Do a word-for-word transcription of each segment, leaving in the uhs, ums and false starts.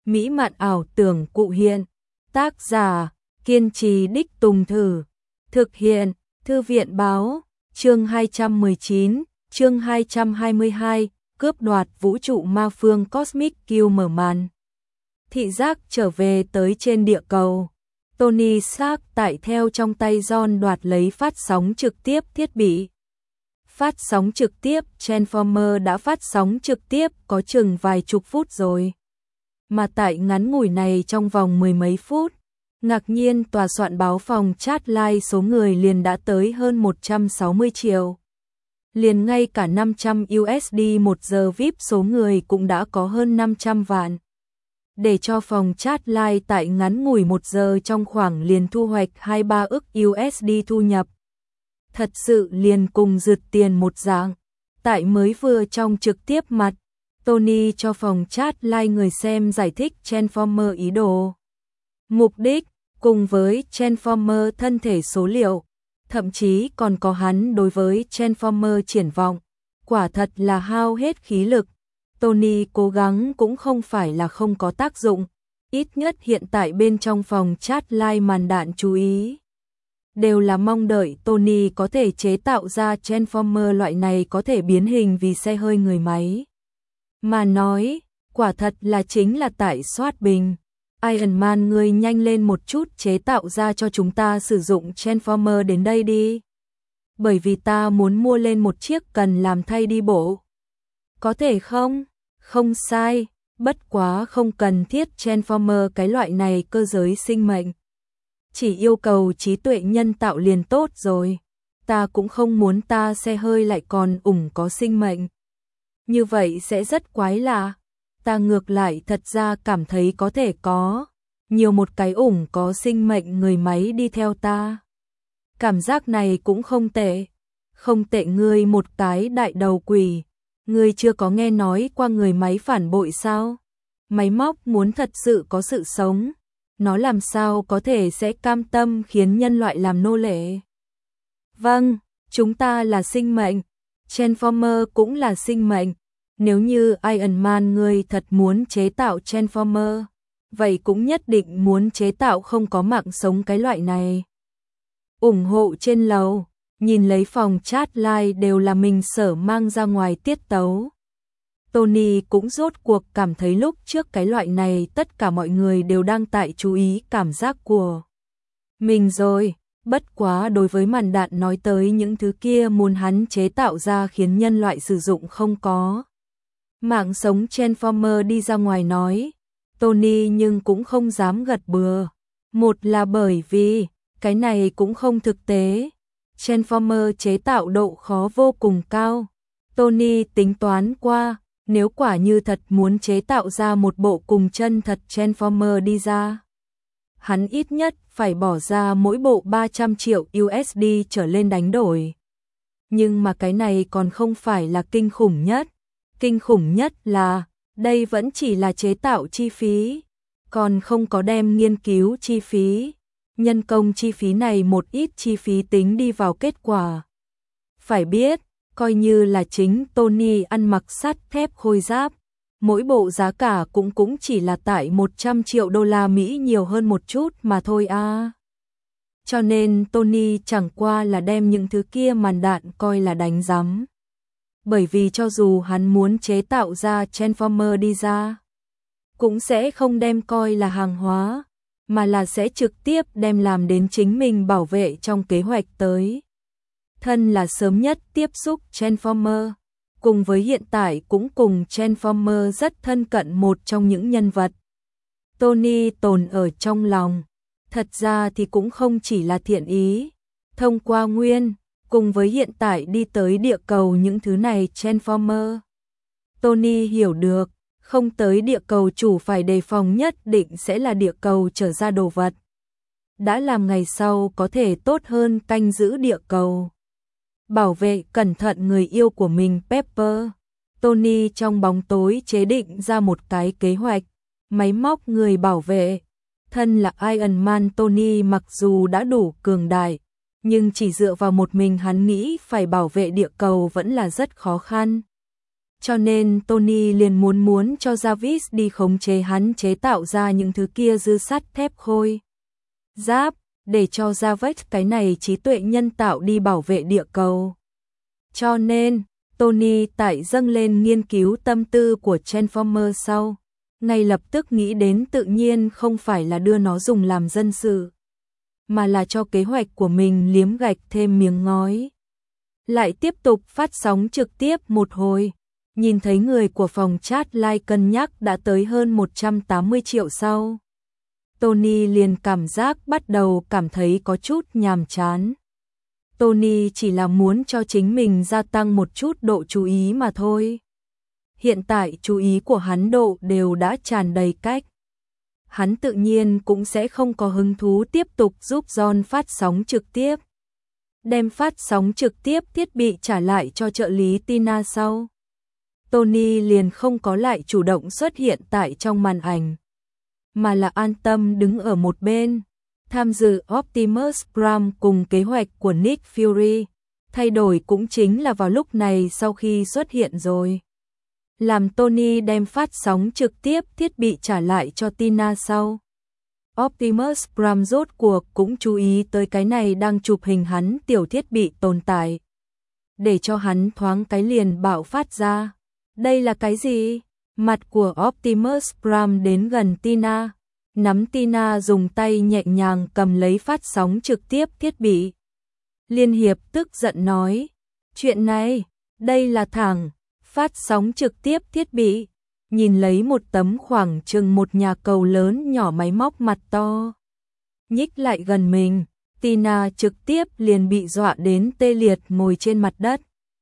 mỹ mạn ảo tưởng cụ hiện. Tác giả, kiên trì đích tùng thử. Thực hiện, Thư viện báo, chương hai trăm mười chín, chương hai trăm hai mươi hai, cướp đoạt vũ trụ ma phương Cosmic Q mở màn. Thị giác trở về tới trên địa cầu. Tony Stark tại theo trong tay John đoạt lấy phát sóng trực tiếp thiết bị. Phát sóng trực tiếp Transformer đã phát sóng trực tiếp có chừng vài chục phút rồi. Mà tại ngắn ngủi này trong vòng mười mấy phút, ngạc nhiên tòa soạn báo phòng chat live số người liền đã tới hơn một trăm sáu mươi triệu. Liền ngay cả năm trăm u ét đê một giờ vi ai pi số người cũng đã có hơn năm trăm vạn. Để cho phòng chat live tại ngắn ngủi một giờ trong khoảng liền thu hoạch hai mươi ba ức u ét đê thu nhập. Thật sự liền cùng rượt tiền một dạng. Tại mới vừa trong trực tiếp mặt, Tony cho phòng chat live người xem giải thích Transformer ý đồ, mục đích, cùng với Transformer thân thể số liệu, thậm chí còn có hắn đối với Transformer triển vọng. Quả thật là hao hết khí lực. Tony cố gắng cũng không phải là không có tác dụng, ít nhất hiện tại bên trong phòng chat live màn đạn chú ý. Đều là mong đợi Tony có thể chế tạo ra Transformer loại này có thể biến hình vì xe hơi người máy. Mà nói, quả thật là chính là tại soát bình. Iron Man ngươi nhanh lên một chút chế tạo ra cho chúng ta sử dụng Transformer đến đây đi. Bởi vì ta muốn mua lên một chiếc cần làm thay đi bộ. Có thể không? Không sai, bất quá không cần thiết Transformer cái loại này cơ giới sinh mệnh. Chỉ yêu cầu trí tuệ nhân tạo liền tốt rồi. Ta cũng không muốn ta xe hơi lại còn ủng có sinh mệnh. Như vậy sẽ rất quái lạ. Ta ngược lại thật ra cảm thấy có thể có nhiều một cái ủng có sinh mệnh người máy đi theo ta. Cảm giác này cũng không tệ. Không tệ ngươi một cái đại đầu quỷ. Ngươi chưa có nghe nói qua người máy phản bội sao? Máy móc muốn thật sự có sự sống, nó làm sao có thể sẽ cam tâm khiến nhân loại làm nô lệ? Vâng, chúng ta là sinh mệnh, Transformer cũng là sinh mệnh. Nếu như Iron Man ngươi thật muốn chế tạo Transformer, vậy cũng nhất định muốn chế tạo không có mạng sống cái loại này. Ủng hộ trên lầu, nhìn lấy phòng chat live đều là mình sở mang ra ngoài tiết tấu. Tony cũng rốt cuộc cảm thấy lúc trước cái loại này tất cả mọi người đều đang tại chú ý cảm giác của mình rồi. Bất quá đối với màn đạn nói tới những thứ kia muốn hắn chế tạo ra khiến nhân loại sử dụng không có mạng sống Transformer đi ra ngoài nói, Tony nhưng cũng không dám gật bừa. Một là bởi vì cái này cũng không thực tế. Transformer chế tạo độ khó vô cùng cao. Tony tính toán qua, nếu quả như thật muốn chế tạo ra một bộ cùng chân thật Transformer đi ra, hắn ít nhất phải bỏ ra mỗi bộ ba trăm triệu u ét đê trở lên đánh đổi. Nhưng mà cái này còn không phải là kinh khủng nhất. Kinh khủng nhất là, đây vẫn chỉ là chế tạo chi phí, còn không có đem nghiên cứu chi phí, nhân công chi phí này một ít chi phí tính đi vào kết quả. Phải biết, coi như là chính Tony ăn mặc sắt thép khôi giáp, mỗi bộ giá cả cũng cũng chỉ là tại một trăm triệu đô la Mỹ nhiều hơn một chút mà thôi à. Cho nên Tony chẳng qua là đem những thứ kia màn đạn coi là đánh rắm. Bởi vì cho dù hắn muốn chế tạo ra Transformer đi ra, cũng sẽ không đem coi là hàng hóa, mà là sẽ trực tiếp đem làm đến chính mình bảo vệ trong kế hoạch tới. Thân là sớm nhất tiếp xúc Transformer, cùng với hiện tại cũng cùng Transformer rất thân cận một trong những nhân vật. Tony tồn ở trong lòng, thật ra thì cũng không chỉ là thiện ý, thông qua nguyên, cùng với hiện tại đi tới địa cầu những thứ này Transformer. Tony hiểu được, không tới địa cầu chủ phải đề phòng nhất định sẽ là địa cầu trở ra đồ vật. Đã làm ngày sau có thể tốt hơn canh giữ địa cầu. Bảo vệ cẩn thận người yêu của mình Pepper. Tony trong bóng tối chế định ra một cái kế hoạch, máy móc người bảo vệ. Thân là Iron Man Tony mặc dù đã đủ cường đại, nhưng chỉ dựa vào một mình hắn nghĩ phải bảo vệ địa cầu vẫn là rất khó khăn. Cho nên Tony liền muốn muốn cho Jarvis đi khống chế hắn chế tạo ra những thứ kia dư sắt thép khôi giáp, để cho Jarvis cái này trí tuệ nhân tạo đi bảo vệ địa cầu. Cho nên, Tony tại dâng lên nghiên cứu tâm tư của Transformer sau, ngay lập tức nghĩ đến tự nhiên không phải là đưa nó dùng làm dân sự, mà là cho kế hoạch của mình liếm gạch thêm miếng ngói. Lại tiếp tục phát sóng trực tiếp một hồi, nhìn thấy người của phòng chat like cân nhắc đã tới hơn một trăm tám mươi triệu sau. Tony liền cảm giác bắt đầu cảm thấy có chút nhàm chán. Tony chỉ là muốn cho chính mình gia tăng một chút độ chú ý mà thôi. Hiện tại chú ý của hắn độ đều đã tràn đầy cách. Hắn tự nhiên cũng sẽ không có hứng thú tiếp tục giúp John phát sóng trực tiếp. Đem phát sóng trực tiếp thiết bị trả lại cho trợ lý Tina sau. Tony liền không có lại chủ động xuất hiện tại trong màn ảnh, mà là an tâm đứng ở một bên, tham dự Optimus Prime cùng kế hoạch của Nick Fury. Thay đổi cũng chính là vào lúc này sau khi xuất hiện rồi. Làm Tony đem phát sóng trực tiếp thiết bị trả lại cho Tina sau. Optimus Prime rốt cuộc cũng chú ý tới cái này đang chụp hình hắn tiểu thiết bị tồn tại. Để cho hắn thoáng cái liền bạo phát ra. Đây là cái gì? Mặt của Optimus Prime đến gần Tina. Nắm Tina dùng tay nhẹ nhàng cầm lấy phát sóng trực tiếp thiết bị. Liên Hiệp tức giận nói. Chuyện này, đây là thằng phát sóng trực tiếp thiết bị. Nhìn lấy một tấm khoảng chừng một nhà cầu lớn nhỏ máy móc mặt to. Nhích lại gần mình, Tina trực tiếp liền bị dọa đến tê liệt ngồi trên mặt đất.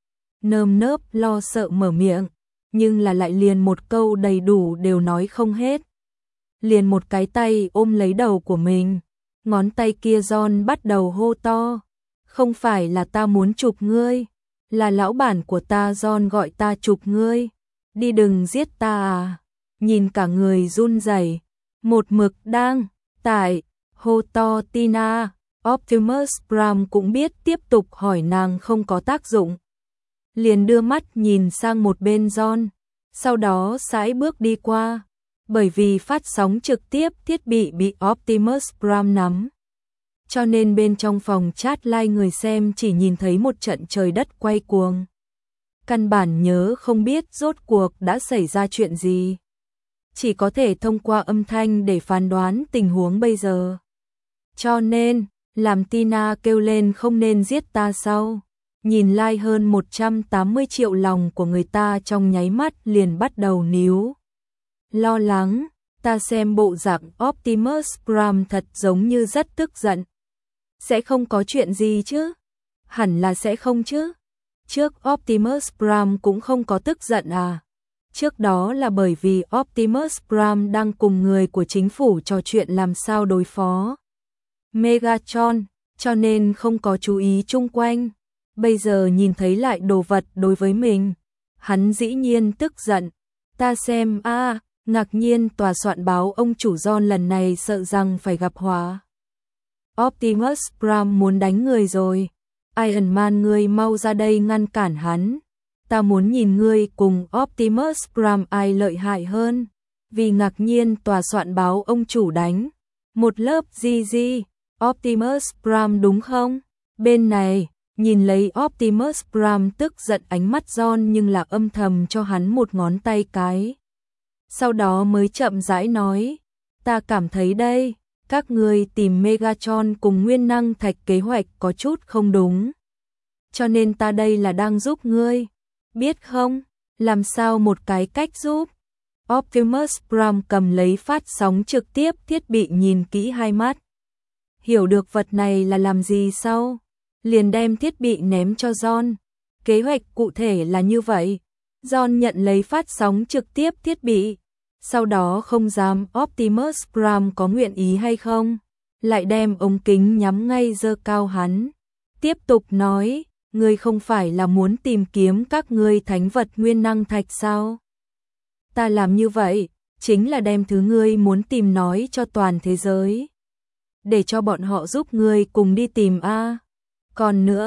Nơm nớp lo sợ mở miệng, nhưng là lại liền một câu đầy đủ đều nói không hết. Liền một cái tay ôm lấy đầu của mình, ngón tay kia John bắt đầu hô to. Không phải là ta muốn chụp ngươi, là lão bản của ta John gọi ta chụp ngươi. Đi đừng giết ta à. Nhìn cả người run rẩy, một mực đang tại hô to Tina. Optimus Prime cũng biết tiếp tục hỏi nàng không có tác dụng, liền đưa mắt nhìn sang một bên John, sau đó sải bước đi qua. Bởi vì phát sóng trực tiếp thiết bị bị Optimus Prime nắm, cho nên bên trong phòng chat live người xem chỉ nhìn thấy một trận trời đất quay cuồng. Căn bản nhớ không biết rốt cuộc đã xảy ra chuyện gì. Chỉ có thể thông qua âm thanh để phán đoán tình huống bây giờ. Cho nên, làm Tina kêu lên không nên giết ta sau. Nhìn like hơn một trăm tám mươi triệu lòng của người ta trong nháy mắt liền bắt đầu níu. Lo lắng, ta xem bộ dạng Optimus Prime thật giống như rất tức giận. Sẽ không có chuyện gì chứ? Hẳn là sẽ không chứ? Trước Optimus Prime cũng không có tức giận à? Trước đó là bởi vì Optimus Prime đang cùng người của chính phủ trò chuyện làm sao đối phó Megatron, cho nên không có chú ý chung quanh. Bây giờ nhìn thấy lại đồ vật đối với mình, hắn dĩ nhiên tức giận. Ta xem a, à, ngạc nhiên tòa soạn báo ông chủ John lần này sợ rằng phải gặp họa. Optimus Prime muốn đánh người rồi. Iron Man ngươi mau ra đây ngăn cản hắn. Ta muốn nhìn ngươi cùng Optimus Prime ai lợi hại hơn. Vì ngạc nhiên tòa soạn báo ông chủ đánh. Một lớp gì gì, Optimus Prime đúng không? Bên này, nhìn lấy Optimus Prime tức giận ánh mắt John nhưng là âm thầm cho hắn một ngón tay cái. Sau đó mới chậm rãi nói, ta cảm thấy đây, các ngươi tìm Megatron cùng nguyên năng thạch kế hoạch có chút không đúng. Cho nên ta đây là đang giúp ngươi, biết không? Làm sao một cái cách giúp? Optimus Prime cầm lấy phát sóng trực tiếp thiết bị nhìn kỹ hai mắt. Hiểu được vật này là làm gì sau? Liền đem thiết bị ném cho John. Kế hoạch cụ thể là như vậy. John nhận lấy phát sóng trực tiếp thiết bị. Sau đó không dám Optimus Prime có nguyện ý hay không. Lại đem ống kính nhắm ngay giơ cao hắn. Tiếp tục nói, ngươi không phải là muốn tìm kiếm các ngươi thánh vật nguyên năng thạch sao? Ta làm như vậy, chính là đem thứ ngươi muốn tìm nói cho toàn thế giới. Để cho bọn họ giúp ngươi cùng đi tìm a. Còn nữa,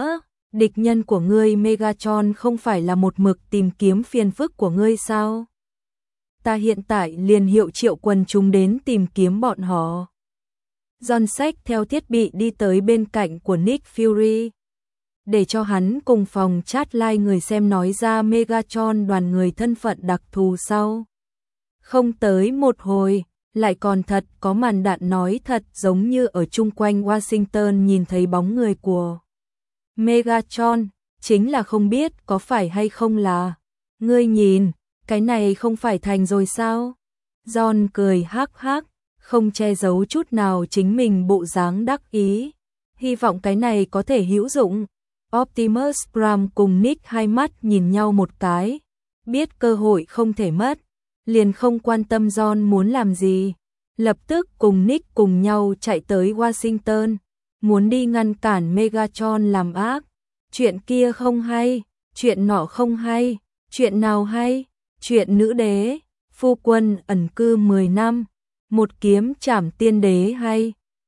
Địch nhân của ngươi Megatron không phải là một mực tìm kiếm phiền phức của ngươi sao? Ta hiện tại liền hiệu triệu quần chúng đến tìm kiếm bọn họ. John xách theo thiết bị đi tới bên cạnh của Nick Fury, để cho hắn cùng phòng chat live người xem nói ra Megatron đoàn người thân phận đặc thù sau. Không tới một hồi, lại còn thật có màn đạn nói thật giống như ở chung quanh Washington nhìn thấy bóng người của Megatron, chính là không biết có phải hay không là. Ngươi nhìn, cái này không phải thành rồi sao? John cười hắc hắc, không che giấu chút nào chính mình bộ dáng đắc ý. Hy vọng cái này có thể hữu dụng. Optimus Prime cùng Nick hai mắt nhìn nhau một cái, biết cơ hội không thể mất, liền không quan tâm John muốn làm gì, lập tức cùng Nick cùng nhau chạy tới Washington, muốn đi ngăn cản Megatron làm ác. Chuyện kia không hay, chuyện nọ không hay, chuyện nào hay? Chuyện nữ đế, phu quân ẩn cư mười năm, một kiếm trảm tiên đế hay?